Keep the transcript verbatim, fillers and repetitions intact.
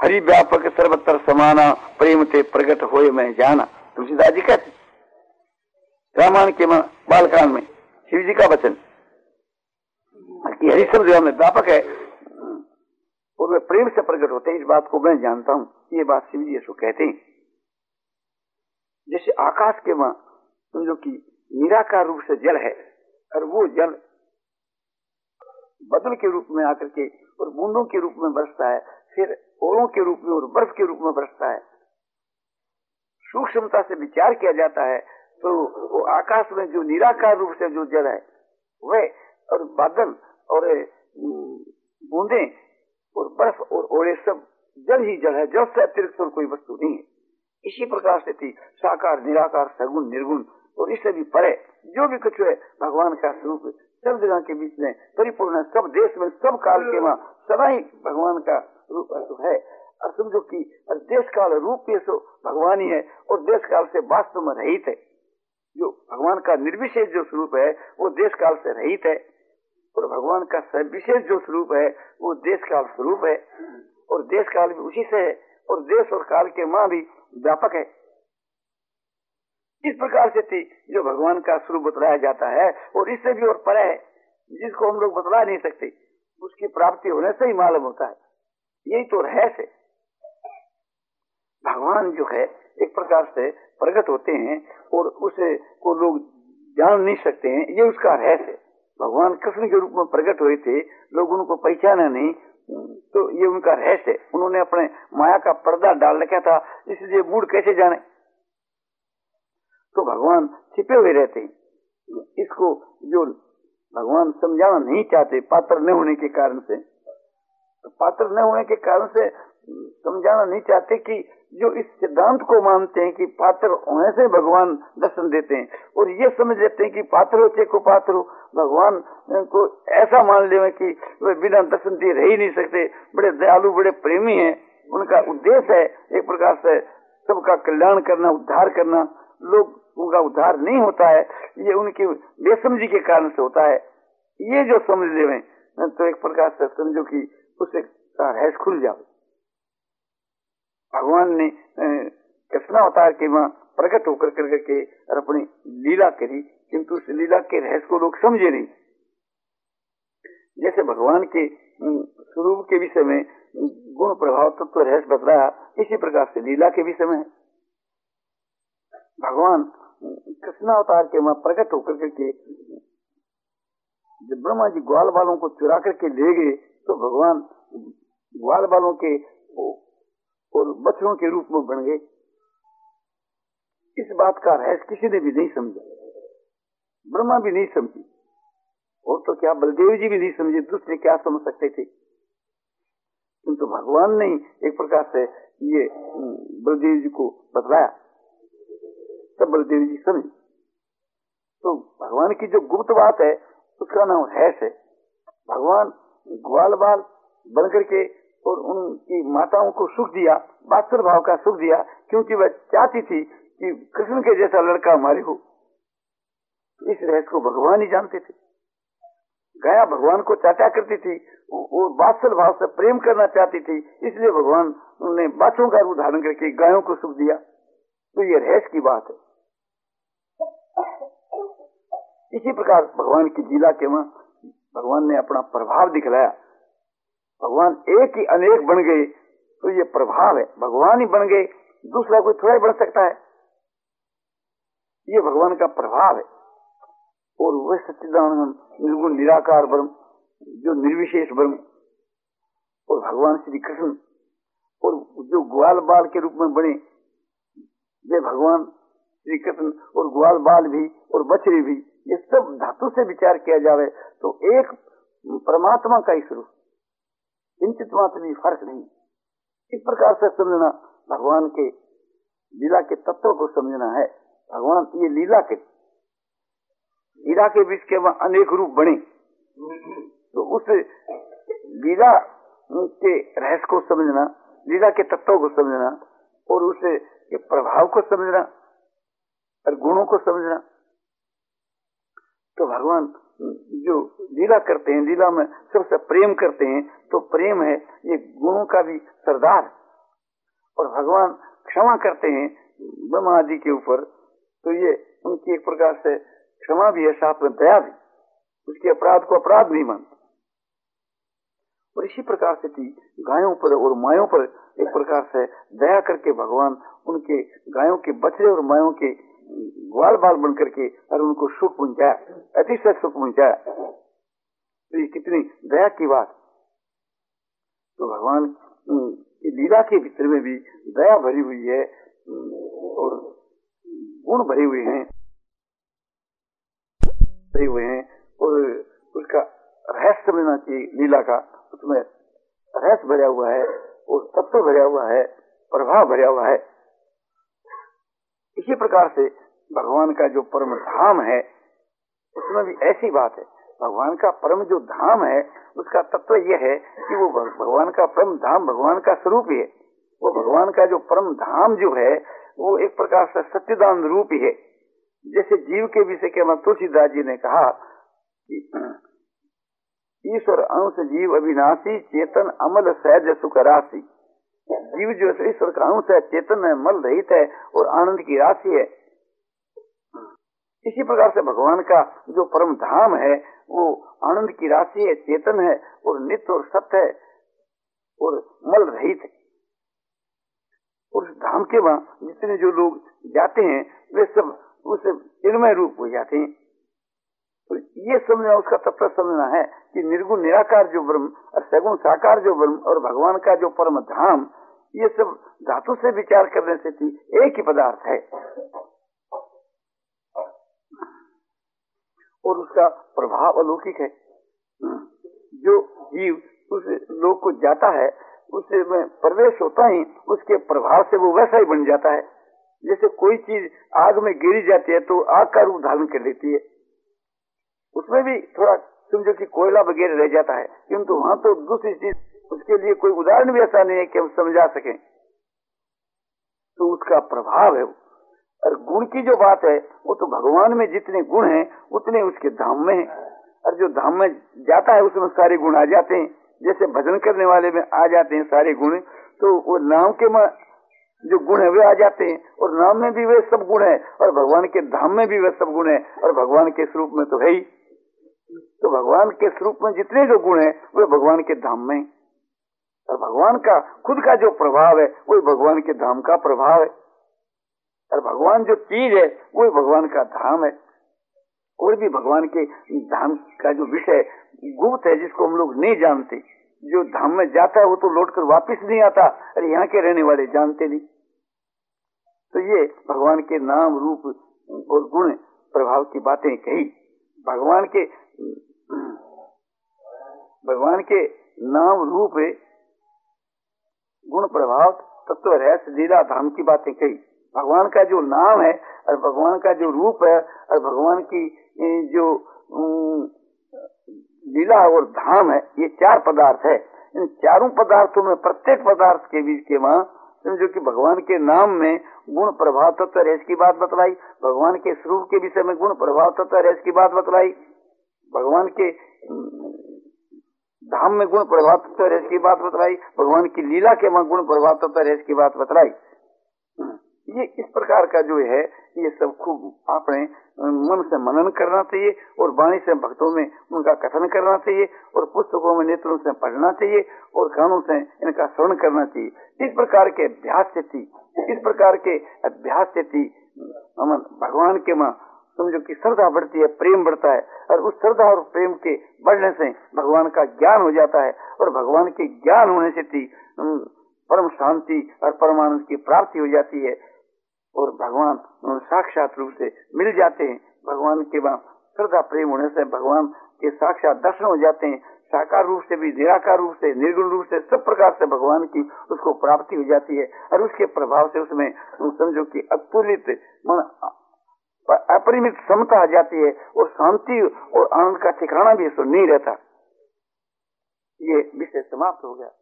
हरि व्यापक सर्वत्र समाना, प्रेम ते प्रकट होए मैं जाना। तुलसीदास जी कहते रामायण के बालकांड में शिव जी का वचन कि हरि शब्द में व्यापक है और वे प्रेम से प्रकट होते हैं, इस बात को मैं जानता हूँ। ये बात शिव जी ऐसा कहते हैं। जैसे आकाश के मां समझो कि निराकार रूप से जल है और वो जल बदल के रूप में आकर के और बूंदों के रूप में बरसता है, फिर ओलों के रूप में और बर्फ के रूप में बरसता है। सूक्ष्मता से विचार किया जाता है तो वो आकाश में जो निराकार रूप से जो जल है वह और बादल और बूंदे और बर्फ और ओले सब जल ही जल है, जल से अतिरिक्त और कोई वस्तु नहीं है। इसी प्रकार से थी साकार निराकार सगुण निर्गुण और इससे भी परे जो भी कुछ है भगवान का स्वरूप सब जगह के बीच में परिपूर्ण है, सब देश में सब काल के वहाँ सदा ही भगवान का रूप है। और समझो कि देश काल रूप ये सो भगवान ही है और देश काल से वास्तव में रहित है। जो भगवान का निर्विशेष जो स्वरूप है वो देश काल से रहित है और भगवान का सर्वविशेष जो स्वरूप है वो देश काल स्वरूप है और देश काल भी उसी से है और देश और काल के मां भी व्यापक है। इस प्रकार से थी जो भगवान का स्वरूप बतलाया जाता है और इससे भी और परे है जिसको हम लोग बतला नहीं सकते, उसकी प्राप्ति होने से ही मालूम होता है। यही तो रहस्य है। भगवान जो है एक प्रकार से प्रकट होते हैं और उसे को लोग जान नहीं सकते हैं, ये उसका रहस्य है। भगवान कृष्ण के रूप में प्रकट हुए थे, लोग उनको पहचाना नहीं, तो ये उनका रहस्य है। उन्होंने अपने माया का पर्दा डाल रखा था, इसलिए मूड कैसे जाने। तो भगवान छिपे हुए रहते हैं। इसको जो भगवान समझाना नहीं चाहते पात्र न होने के कारण से, तो पात्र न होने के कारण से समझाना नहीं चाहते कि जो इस सिद्धांत को मानते हैं कि पात्र होने से भगवान दर्शन देते हैं और ये समझ लेते हैं कि पात्र होते को पात्र हो, भगवान को ऐसा मान ले कि वे बिना दर्शन दिए रह ही नहीं सकते, बड़े दयालु बड़े प्रेमी हैं। उनका उद्देश्य है एक प्रकार से सबका कल्याण करना, उद्धार करना। लोग उनका उद्धार नहीं होता है, ये उनकी बेसमझी के कारण से होता है। ये जो समझ ले तो एक प्रकार से समझो कि उसे रहस्य खुल जाओ। भगवान ने कृष्ण अवतार के वहां प्रकट होकर कर के और अपनी लीला करी, किंतु उस लीला के रहस्य को लोग समझे नहीं। जैसे भगवान के स्वरूप के विषय में गुण प्रभाव तत्व तो रहस्य बतलाया, इसी प्रकार से लीला के विषय में भगवान कृष्ण अवतार के वहां प्रकट होकर के जब ब्रह्मा जी ग्वाल बालों को चुरा करके ले गए तो भगवान ग्वाल बालों के और बच्चों के रूप में बन गए। इस बात का रहस्य किसी ने भी नहीं समझा, ब्रह्मा भी नहीं समझी और तो क्या बलदेव जी भी नहीं समझे, दूसरे क्या समझ सकते थे। किंतु भगवान ने एक प्रकार से ये बलदेव जी को बतलाया, तब बलदेव जी समझे। तो भगवान की जो गुप्त बात है उसका नाम रहस्य है। भगवान ग्वाल बाल बन करके और उनकी माताओं को सुख दिया, वात्सल्य भाव का सुख दिया, क्योंकि वह चाहती थी कि कृष्ण के जैसा लड़का हमारे हो। इस रहस्य को भगवान ही जानते थे। गाया भगवान को चाचा करती थी, वो वात्सल्य भाव से प्रेम करना चाहती थी, इसलिए भगवान ने बच्चों का रूप धारण करके गायों को सुख दिया। तो ये रहस्य की बात है। इसी प्रकार भगवान की लीला के वहां भगवान ने अपना प्रभाव दिखलाया। भगवान एक ही अनेक बन गए, तो ये प्रभाव है। भगवान ही बन गए, दूसरा कोई थोड़ा ही बन सकता है। ये भगवान का प्रभाव है। और वह सच्चिदानंद निर्गुण निराकार ब्रह्म जो निर्विशेष ब्रह्म और भगवान श्री कृष्ण और जो ग्वाल बाल के रूप में बने वे भगवान श्री कृष्ण और ग्वाल बाल भी और बछड़ी भी, ये सब धातु से विचार किया जावे तो एक परमात्मा का ही स्वरूप, किंचित मात्र भी फर्क नहीं। इस प्रकार से समझना भगवान के लीला के तत्व को समझना है। भगवान ये लीला के लीला के बीच के वहां अनेक रूप बने, तो उस लीला के रहस्य को समझना, लीला के तत्व को समझना और उसे के प्रभाव को समझना और गुणों को समझना। तो भगवान जो लीला करते हैं, लीला में सबसे प्रेम करते हैं, तो प्रेम है ये गुणों का भी सरदार, और भगवान क्षमा करते हैं ब्रह्मा आदि के ऊपर, तो ये उनकी एक प्रकार से क्षमा भी है, साथ में दया भी, उसके अपराध को अपराध नहीं मानते। और इसी प्रकार से थी गायों पर और मायों पर एक प्रकार से दया करके भगवान उनके गायों के बछड़े और मायों के ग्वाल बाल बन करके और उनको सुख पहुंचाया, अतिशय सुख पहुंचाया। तो ये कितनी दया की बात। तो भगवान की लीला के भीतर में भी दया भरी हुई है और गुण भरे हुए हैं भरे हुए हैं और उसका रहस्य समझना चाहिए लीला का। उसमें रहस्य भरा हुआ है और तत्व भरा हुआ है, प्रभाव भरा हुआ है। इसी प्रकार से भगवान का जो परम धाम है उसमें भी ऐसी बात है। भगवान का परम जो धाम है उसका तत्व यह है कि वो भगवान का परम धाम भगवान का स्वरूप ही है। वो भगवान का जो परम धाम जो है वो एक प्रकार से सच्चिदानंद रूप ही है। जैसे जीव के विषय के तुलसीदास जी ने कहा कि ईश्वर अंश जीव अविनाशी चेतन अमल सहज सुख राशि। जीव जो ईश्वर का अंश है, चेतन है, मल रहित है और आनंद की राशि है। इसी प्रकार से भगवान का जो परम धाम है वो आनंद की राशि है, चेतन है और नित्य और सत्य है और मल रहित है। उस धाम के वहाँ जितने जो लोग जाते हैं वे सब उस चिन्मय रूप हो जाते हैं। तो ये समझना, उसका तत्व समझना है कि निर्गुण निराकार जो ब्रह्म और सगुण साकार जो ब्रह्म और भगवान का जो परम धाम, ये सब धातु से विचार करने से थी एक ही पदार्थ है। और उसका प्रभाव अलौकिक है। जो जीव उस लोक को जाता है उससे में प्रवेश होता ही उसके प्रभाव से वो वैसा ही बन जाता है। जैसे कोई चीज आग में गिरी जाती है तो आग का रूप धारण कर लेती है, उसमें भी थोड़ा समझो कि कोयला वगैरह रह जाता है, किंतु वहां तो दूसरी चीज, उसके लिए कोई उदाहरण भी ऐसा नहीं है कि हम समझा सकें। तो उसका प्रभाव है। और गुण की जो बात है वो तो भगवान में जितने गुण हैं उतने उसके धाम में है। और जो धाम में जाता है उसमें सारे गुण आ जाते हैं। जैसे भजन करने वाले में आ जाते हैं सारे गुण, तो वो नाम के में जो गुण है वे आ जाते हैं और नाम में भी वे सब गुण है और भगवान के धाम में भी वे सब गुण है और भगवान के स्वरूप में तो है ही। तो भगवान के स्वरूप में जितने जो गुण है वे भगवान के धाम में, और भगवान का खुद का जो प्रभाव है वही भगवान के धाम का प्रभाव है। और भगवान जो चीज है वही भगवान का धाम है। और भी भगवान के धाम का जो विषय गुप्त है जिसको हम लोग नहीं जानते, जो धाम में जाता है वो तो लौटकर वापस नहीं आता, अरे यहाँ के रहने वाले जानते नहीं। तो ये भगवान के नाम रूप और गुण प्रभाव की बातें कही। भगवान के भगवान के नाम रूप गुण प्रभाव तत्व रहस्य लीला धाम की बातें कही। भगवान का जो नाम है और भगवान का जो रूप है और भगवान की जो लीला और धाम है, ये चार पदार्थ है। इन चारों पदार्थों में प्रत्येक पदार्थ के बीच के वहाँ समझो कि भगवान के नाम में गुण प्रभाव तत्व रहस्य की बात बतलाई, भगवान के स्वरूप के विषय में गुण प्रभाव तत्व रहस्य की बात बतलाई, भगवान के धाम में गुण प्रभाव तत्व रहस्य की बात बतलाई, भगवान की लीला के वहाँ गुण प्रभाव तत्व रहस्य की बात बतलाई। ये इस प्रकार का जो है ये सब खूब आपने मन से मनन करना चाहिए और वाणी से भक्तों में उनका कथन करना चाहिए और पुस्तकों में नेत्रों से पढ़ना चाहिए और कानों से इनका श्रवण करना चाहिए। इस प्रकार के अभ्यास से थी इस प्रकार के अभ्यास से थी अमन भगवान के माँ समझो कि श्रद्धा बढ़ती है, प्रेम बढ़ता है और उस श्रद्धा और प्रेम के बढ़ने से भगवान का ज्ञान हो जाता है और भगवान के ज्ञान होने से थी परम शांति और परमानंद की प्राप्ति हो जाती है और भगवान साक्षात रूप से मिल जाते हैं। भगवान के बाद श्रद्धा प्रेम होने से भगवान के साक्षात दर्शन हो जाते हैं। साकार रूप से भी, निराकार रूप से, निर्गुण रूप से, सब प्रकार से भगवान की उसको प्राप्ति हो जाती है और उसके प्रभाव से उसमें समझो कि अतुलित मन अपरिमित समता आ जाती है और शांति और आनंद का ठिकाना भी इसको नहीं रहता। ये विषय समाप्त हो गया।